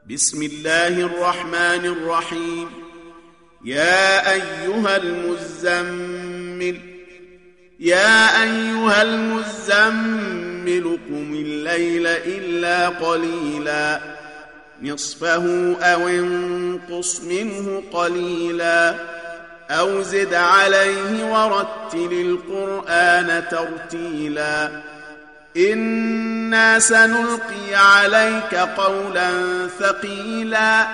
بسم الله الرحمن الرحيم. يا أيها المزمل قم الليل إلا قليلا نصفه أو انقص منه قليلا أو زد عليه ورتل القرآن ترتيلا إنا سنلقي عليك قولا ثقيلا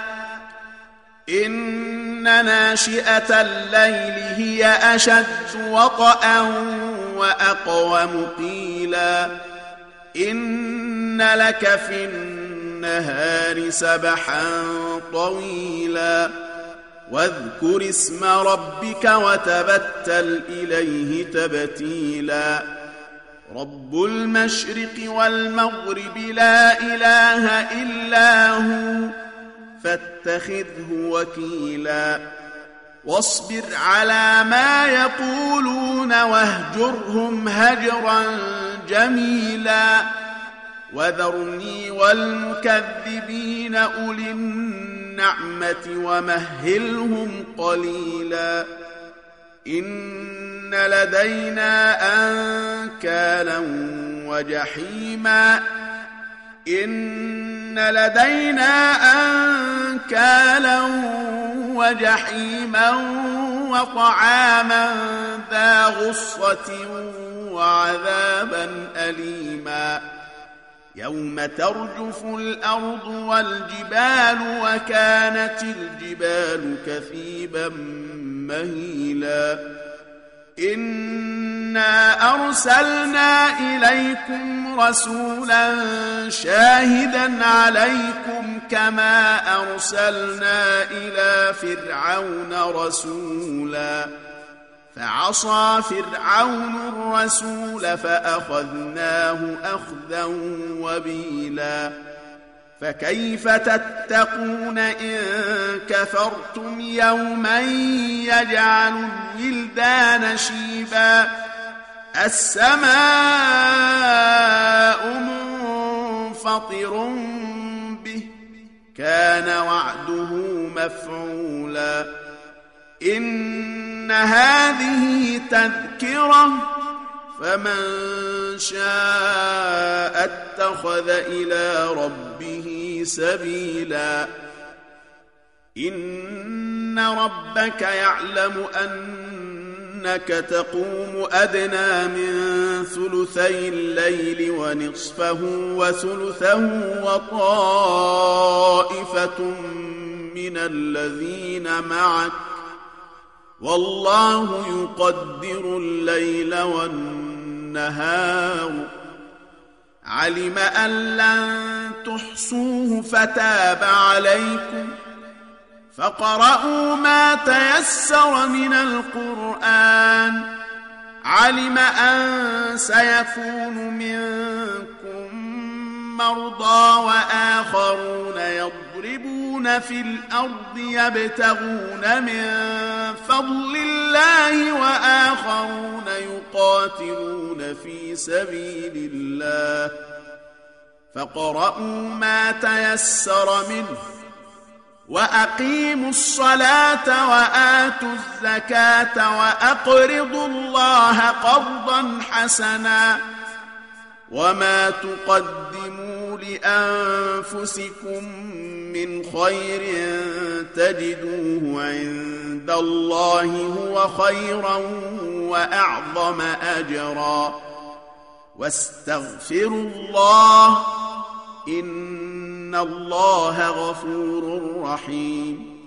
إن ناشئة الليل هي أشد وطئا وأقوم قيلا إن لك في النهار سبحا طويلا واذكر اسم ربك وتبتل إليه تبتيلا رب المشرق والمغرب لا إله إلا هو فاتخذه وكيلا واصبر على ما يقولون واهجرهم هجرا جميلا وذرني والمكذبين أولي النعمة ومهلهم قليلا إن لدينا أنكالا وجحيما وطعاما ذا غصة وعذابا أليما يوم ترجف الأرض والجبال وكانت الجبال كثيبا مهيلا إنا أرسلنا إليكم رسولا شاهدا عليكم كما أرسلنا إلى فرعون رسولا فعصى فرعون الرسول فأخذناه أخذا وبيلا فكيف تتقون إن كفرتم يوما يجعل الولدان شيبا السماء منفطر به كان وعده مفعولا إن هذه تذكرة فمن شاء اتخذ إلى ربه سبيلا إن ربك يعلم أنك تقوم أدنى من ثلثي الليل ونصفه وثلثه وطائفة من الذين معك والله يقدر الليل والنهار علم أن لن تحصوه فتاب عليكم فقرأوا ما تيسر من القرآن علم أن سيكون منكم مرضى وآخرون يضربون في الأرض يبتغون من فضل الله وآخرون يقاتلون في سبيل الله فاقرؤوا ما تيسر منه وأقيموا الصلاة وآتوا الزكاة وأقرضوا الله قرضا حسنا وما تقدموا لأنفسكم من خير تجدوه عند الله هو خيرا وأعظم أجرا واستغفروا الله إن الله غفور رحيم